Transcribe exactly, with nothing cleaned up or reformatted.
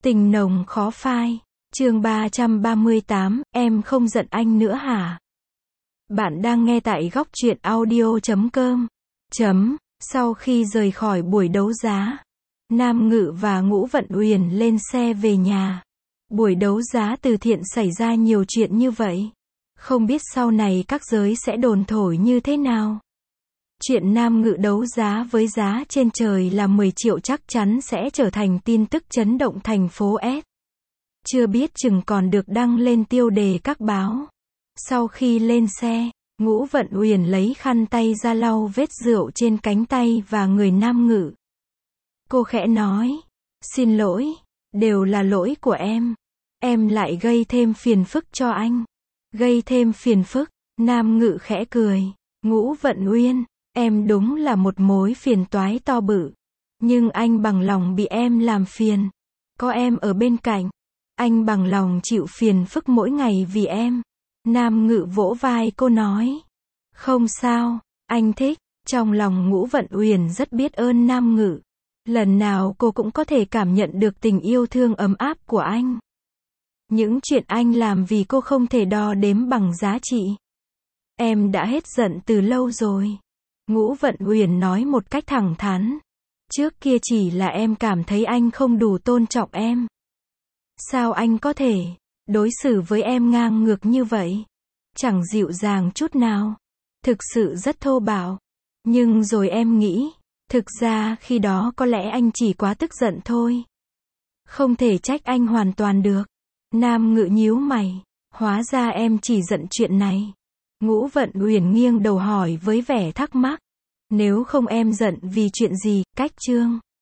Tình nồng khó phai. Chương ba trăm ba mươi tám, em không giận anh nữa hả? Bạn đang nghe tại góc truyện audio chấm com. Chấm, sau khi rời khỏi buổi đấu giá, Nam Ngự và Ngũ Vận Uyển lên xe về nhà. Buổi đấu giá từ thiện xảy ra nhiều chuyện như vậy. Không biết sau này các giới sẽ đồn thổi như thế nào. Chuyện Nam Ngự đấu giá với giá trên trời là mười triệu chắc chắn sẽ trở thành tin tức chấn động thành phố S. Chưa biết chừng còn được đăng lên tiêu đề các báo. Sau khi lên xe, Ngũ Vận Uyển lấy khăn tay ra lau vết rượu trên cánh tay và người Nam Ngự. Cô khẽ nói, xin lỗi, đều là lỗi của em. Em lại gây thêm phiền phức cho anh. Gây thêm phiền phức, Nam Ngự khẽ cười. Ngũ Vận Uyên, em đúng là một mối phiền toái to bự. Nhưng anh bằng lòng bị em làm phiền. Có em ở bên cạnh, anh bằng lòng chịu phiền phức mỗi ngày vì em. Nam Ngự vỗ vai cô nói. Không sao, anh thích. Trong lòng Ngũ Vận Uyển rất biết ơn Nam Ngự. Lần nào cô cũng có thể cảm nhận được tình yêu thương ấm áp của anh. Những chuyện anh làm vì cô không thể đo đếm bằng giá trị. Em đã hết giận từ lâu rồi. Ngũ Vận Uyển nói một cách thẳng thắn. Trước kia chỉ là em cảm thấy anh không đủ tôn trọng em. Sao anh có thể đối xử với em ngang ngược như vậy? Chẳng dịu dàng chút nào. Thực sự rất thô bạo. Nhưng rồi em nghĩ, thực ra khi đó có lẽ anh chỉ quá tức giận thôi. Không thể trách anh hoàn toàn được. Nam Ngự nhíu mày. Hóa ra em chỉ giận chuyện này. Ngũ Vận Uyển nghiêng đầu hỏi với vẻ thắc mắc. Nếu không em giận vì chuyện gì, cách chương.